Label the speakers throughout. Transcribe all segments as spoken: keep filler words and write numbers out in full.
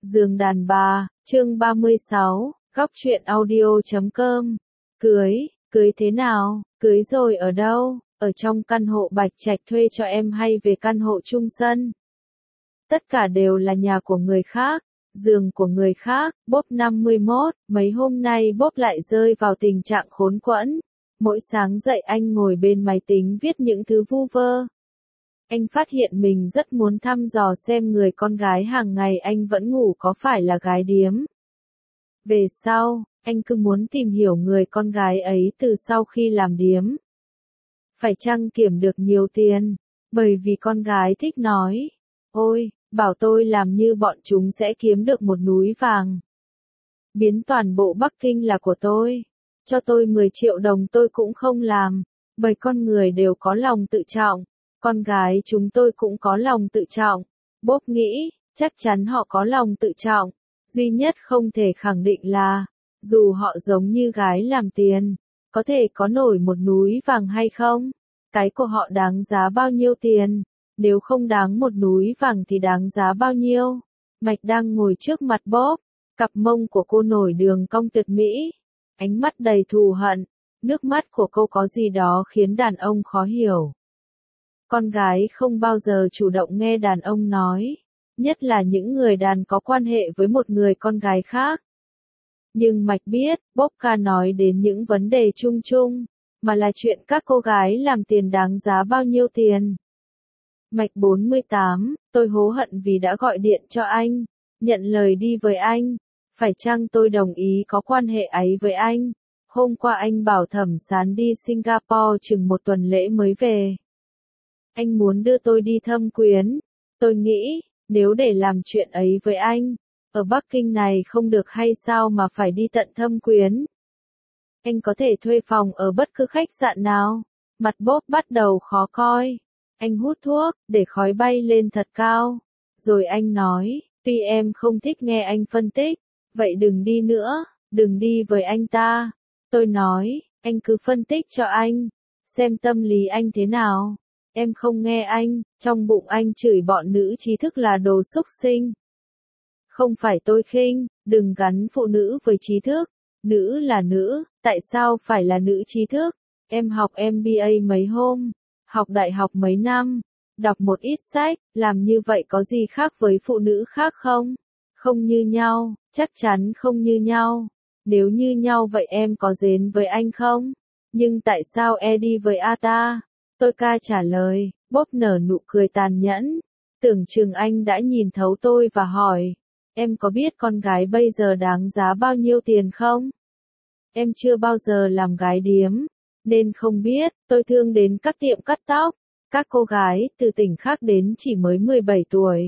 Speaker 1: Giường đàn bà, chương ba mươi sáu, góc truyện audio chấm com. Cưới, cưới thế nào, cưới rồi ở đâu, ở trong căn hộ Bạch Trạch thuê cho em hay về căn hộ chung sân? Tất cả đều là nhà của người khác, giường của người khác. Bốp năm mươi mốt, mấy hôm nay Bốp lại rơi vào tình trạng khốn quẫn. Mỗi sáng dậy anh ngồi bên máy tính viết những thứ vu vơ. Anh phát hiện mình rất muốn thăm dò xem người con gái hàng ngày anh vẫn ngủ có phải là gái điếm. Về sau, anh cứ muốn tìm hiểu người con gái ấy từ sau khi làm điếm. Phải chăng kiếm được nhiều tiền, bởi vì con gái thích nói, ôi, bảo tôi làm như bọn chúng sẽ kiếm được một núi vàng. Biến toàn bộ Bắc Kinh là của tôi, cho tôi mười triệu đồng tôi cũng không làm, bởi con người đều có lòng tự trọng. Con gái chúng tôi cũng có lòng tự trọng. Bốp nghĩ, chắc chắn họ có lòng tự trọng. Duy nhất không thể khẳng định là, dù họ giống như gái làm tiền, có thể có nổi một núi vàng hay không? Cái của họ đáng giá bao nhiêu tiền? Nếu không đáng một núi vàng thì đáng giá bao nhiêu? Mạch đang ngồi trước mặt Bốp, cặp mông của cô nổi đường cong tuyệt mỹ, ánh mắt đầy thù hận, nước mắt của cô có gì đó khiến đàn ông khó hiểu. Con gái không bao giờ chủ động nghe đàn ông nói, nhất là những người đàn có quan hệ với một người con gái khác. Nhưng Mạch biết, Bốp ca nói đến những vấn đề chung chung, mà là chuyện các cô gái làm tiền đáng giá bao nhiêu tiền. Mạch bốn mươi tám, tôi hối hận vì đã gọi điện cho anh, nhận lời đi với anh, phải chăng tôi đồng ý có quan hệ ấy với anh? Hôm qua anh bảo Thẩm Sán đi Singapore chừng một tuần lễ mới về. Anh muốn đưa tôi đi thâm quyến. Tôi nghĩ, nếu để làm chuyện ấy với anh, ở Bắc Kinh này không được hay sao mà phải đi tận thâm quyến. Anh có thể thuê phòng ở bất cứ khách sạn nào. Mặt Bốp bắt đầu khó coi. Anh hút thuốc, để khói bay lên thật cao. Rồi anh nói, tuy em không thích nghe anh phân tích, vậy đừng đi nữa, đừng đi với anh ta. Tôi nói, anh cứ phân tích cho anh, xem tâm lý anh thế nào. Em không nghe anh, trong bụng anh chửi bọn nữ trí thức là đồ xúc sinh. Không phải tôi khinh, đừng gắn phụ nữ với trí thức. Nữ là nữ, tại sao phải là nữ trí thức? Em học em bê a mấy hôm, học đại học mấy năm, đọc một ít sách, làm như vậy có gì khác với phụ nữ khác không? Không như nhau, chắc chắn không như nhau. Nếu như nhau vậy em có dến với anh không? Nhưng tại sao e đi với a ta? Tôi ca trả lời, Bốp nở nụ cười tàn nhẫn. Tưởng chừng anh đã nhìn thấu tôi và hỏi, em có biết con gái bây giờ đáng giá bao nhiêu tiền không? Em chưa bao giờ làm gái điếm, nên không biết. Tôi thương đến các tiệm cắt tóc, các cô gái từ tỉnh khác đến chỉ mới mười bảy tuổi.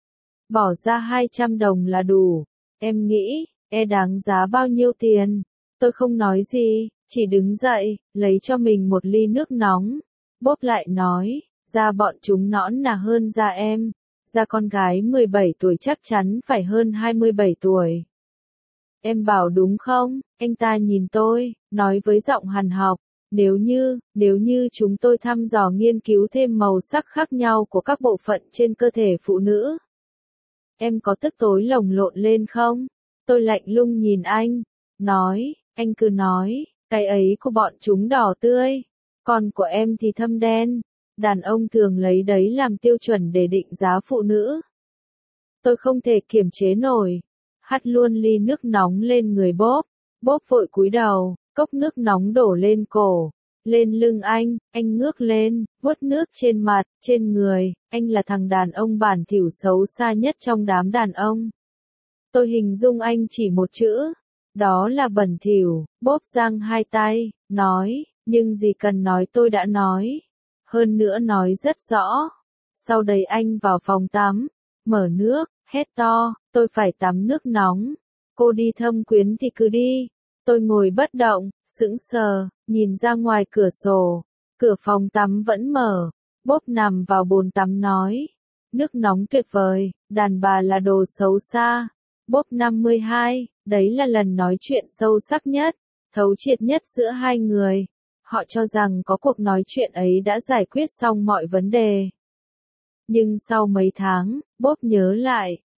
Speaker 1: Bỏ ra hai trăm đồng là đủ. Em nghĩ, e đáng giá bao nhiêu tiền? Tôi không nói gì, chỉ đứng dậy, lấy cho mình một ly nước nóng. Bốp lại nói, da bọn chúng nõn nà hơn da em, da con gái mười bảy tuổi chắc chắn phải hơn hai mươi bảy tuổi. Em bảo đúng không? Anh ta nhìn tôi, nói với giọng hằn học, nếu như, nếu như chúng tôi thăm dò nghiên cứu thêm màu sắc khác nhau của các bộ phận trên cơ thể phụ nữ. Em có tức tối lồng lộn lên không? Tôi lạnh lùng nhìn anh, nói, anh cứ nói, cái ấy của bọn chúng đỏ tươi. Còn của em thì thâm đen. Đàn ông thường lấy đấy làm tiêu chuẩn để định giá phụ nữ. Tôi không thể kiềm chế nổi, hắt luôn ly nước nóng lên người Bốp. Bốp vội cúi đầu, cốc nước nóng đổ lên cổ, lên lưng anh. Anh ngước lên, vuốt nước trên mặt, trên người. Anh là thằng đàn ông bản thỉu xấu xa nhất trong đám đàn ông. Tôi hình dung anh chỉ một chữ, đó là bẩn thỉu. Bốp giang hai tay, nói, nhưng gì cần nói tôi đã nói. Hơn nữa nói rất rõ. Sau đấy anh vào phòng tắm, mở nước, hét to, tôi phải tắm nước nóng. Cô đi thâm quyến thì cứ đi. Tôi ngồi bất động, sững sờ, nhìn ra ngoài cửa sổ. Cửa phòng tắm vẫn mở. Bốp nằm vào bồn tắm nói, nước nóng tuyệt vời, đàn bà là đồ xấu xa. Bốp năm mươi hai, đấy là lần nói chuyện sâu sắc nhất, thấu triệt nhất giữa hai người. Họ cho rằng có cuộc nói chuyện ấy đã giải quyết xong mọi vấn đề. Nhưng sau mấy tháng, Bốp nhớ lại,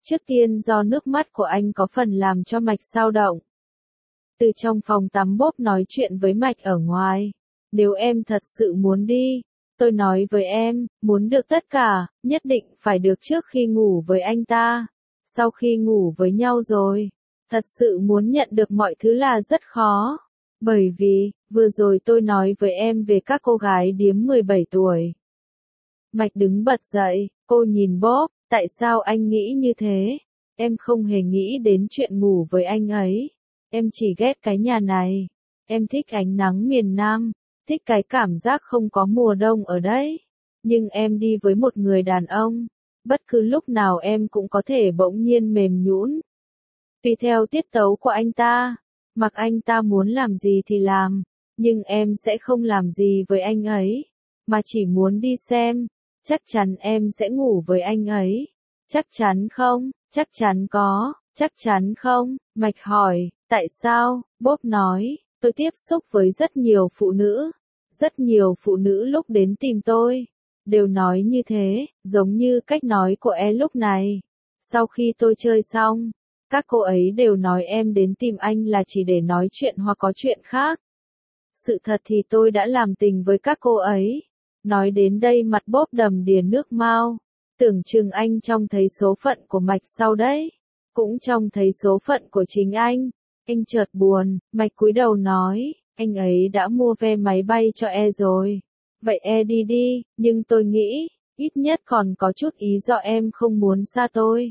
Speaker 1: Trước tiên do nước mắt của anh có phần làm cho Mạch dao động. Từ trong phòng tắm Bob nói chuyện với Mạch ở ngoài. Nếu em thật sự muốn đi, tôi nói với em, muốn được tất cả, nhất định phải được trước khi ngủ với anh ta. Sau khi ngủ với nhau rồi, thật sự muốn nhận được mọi thứ là rất khó. Bởi vì, vừa rồi tôi nói với em về các cô gái điếm mười bảy tuổi. Mạch đứng bật dậy, cô nhìn Bob, tại sao anh nghĩ như thế? Em không hề nghĩ đến chuyện ngủ với anh ấy. Em chỉ ghét cái nhà này. Em thích ánh nắng miền Nam, thích cái cảm giác không có mùa đông ở đấy. Nhưng em đi với một người đàn ông, bất cứ lúc nào em cũng có thể bỗng nhiên mềm nhũn. Tùy theo tiết tấu của anh ta, mặc anh ta muốn làm gì thì làm, nhưng em sẽ không làm gì với anh ấy, mà chỉ muốn đi xem. Chắc chắn em sẽ ngủ với anh ấy. Chắc chắn không? Chắc chắn có. Chắc chắn không? Mạch hỏi, tại sao? Bob nói, tôi tiếp xúc với rất nhiều phụ nữ. Rất nhiều phụ nữ lúc đến tìm tôi, đều nói như thế, giống như cách nói của em lúc này. Sau khi tôi chơi xong, các cô ấy đều nói em đến tìm anh là chỉ để nói chuyện hoặc có chuyện khác. Sự thật thì tôi đã làm tình với các cô ấy. Nói đến đây mặt Bob đầm đìa nước mao. Tưởng chừng anh trông thấy số phận của Mạch sau đấy. Cũng trông thấy số phận của chính anh. Anh chợt buồn, Mạch cúi đầu nói, anh ấy đã mua vé máy bay cho e rồi. Vậy e đi đi, nhưng tôi nghĩ, ít nhất còn có chút ý do em không muốn xa tôi.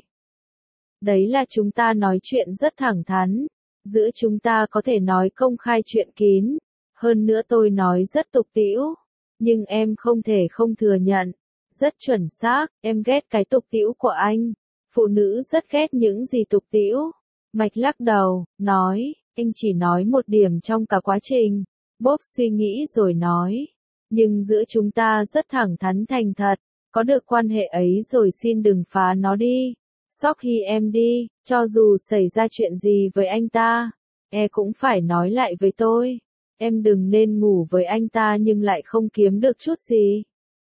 Speaker 1: Đấy là chúng ta nói chuyện rất thẳng thắn. Giữa chúng ta có thể nói công khai chuyện kín. Hơn nữa tôi nói rất tục tĩu. Nhưng em không thể không thừa nhận. Rất chuẩn xác, em ghét cái tục tĩu của anh. Phụ nữ rất ghét những gì tục tĩu. Mạch lắc đầu, nói, anh chỉ nói một điểm trong cả quá trình. Bob suy nghĩ rồi nói. Nhưng giữa chúng ta rất thẳng thắn thành thật. Có được quan hệ ấy rồi xin đừng phá nó đi. Sau khi em đi, cho dù xảy ra chuyện gì với anh ta, em cũng phải nói lại với tôi. Em đừng nên ngủ với anh ta nhưng lại không kiếm được chút gì.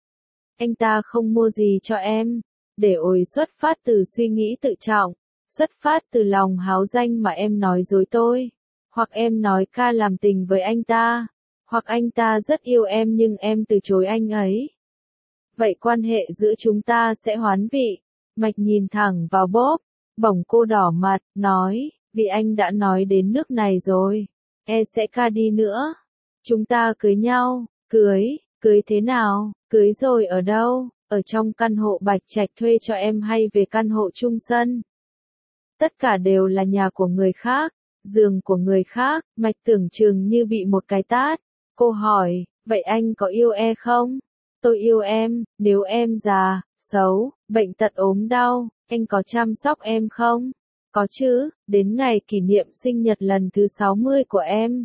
Speaker 1: Anh ta không mua gì cho em. Để ổi xuất phát từ suy nghĩ tự trọng, xuất phát từ lòng háo danh mà em nói dối tôi. Hoặc em nói ca làm tình với anh ta. Hoặc anh ta rất yêu em nhưng em từ chối anh ấy. Vậy quan hệ giữa chúng ta sẽ hoán vị. Mạch nhìn thẳng vào Bob, bỗng cô đỏ mặt, nói, vì anh đã nói đến nước này rồi, e sẽ ca đi nữa. Chúng ta cưới nhau, cưới, cưới thế nào, cưới rồi ở đâu, ở trong căn hộ Bạch Trạch thuê cho em hay về căn hộ chung sân? Tất cả đều là nhà của người khác, giường của người khác. Mạch tưởng chừng như bị một cái tát. Cô hỏi, vậy anh có yêu e không? Tôi yêu em, nếu em già, xấu, bệnh tật ốm đau, anh có chăm sóc em không? Có chứ, đến ngày kỷ niệm sinh nhật lần thứ sáu mươi của em.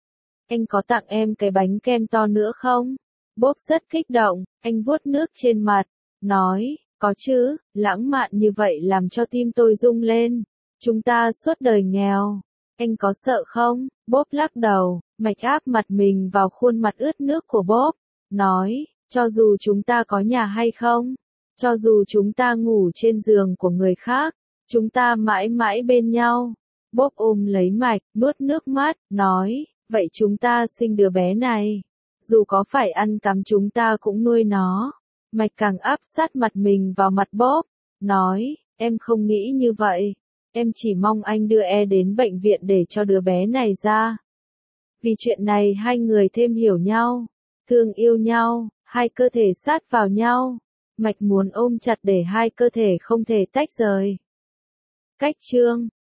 Speaker 1: Anh có tặng em cái bánh kem to nữa không? Bob rất kích động, anh vuốt nước trên mặt, nói, có chứ, lãng mạn như vậy làm cho tim tôi rung lên. Chúng ta suốt đời nghèo. Anh có sợ không? Bob lắc đầu, Mạch áp mặt mình vào khuôn mặt ướt nước của Bob, nói, cho dù chúng ta có nhà hay không, cho dù chúng ta ngủ trên giường của người khác, chúng ta mãi mãi bên nhau. Bob ôm lấy Mạch, nuốt nước mắt, nói, vậy chúng ta sinh đứa bé này. Dù có phải ăn cắm chúng ta cũng nuôi nó. Mạch càng áp sát mặt mình vào mặt Bob, nói, em không nghĩ như vậy. Em chỉ mong anh đưa e đến bệnh viện để cho đứa bé này ra. Vì chuyện này hai người thêm hiểu nhau, thương yêu nhau, hai cơ thể sát vào nhau. Mạch muốn ôm chặt để hai cơ thể không thể tách rời. Cách chương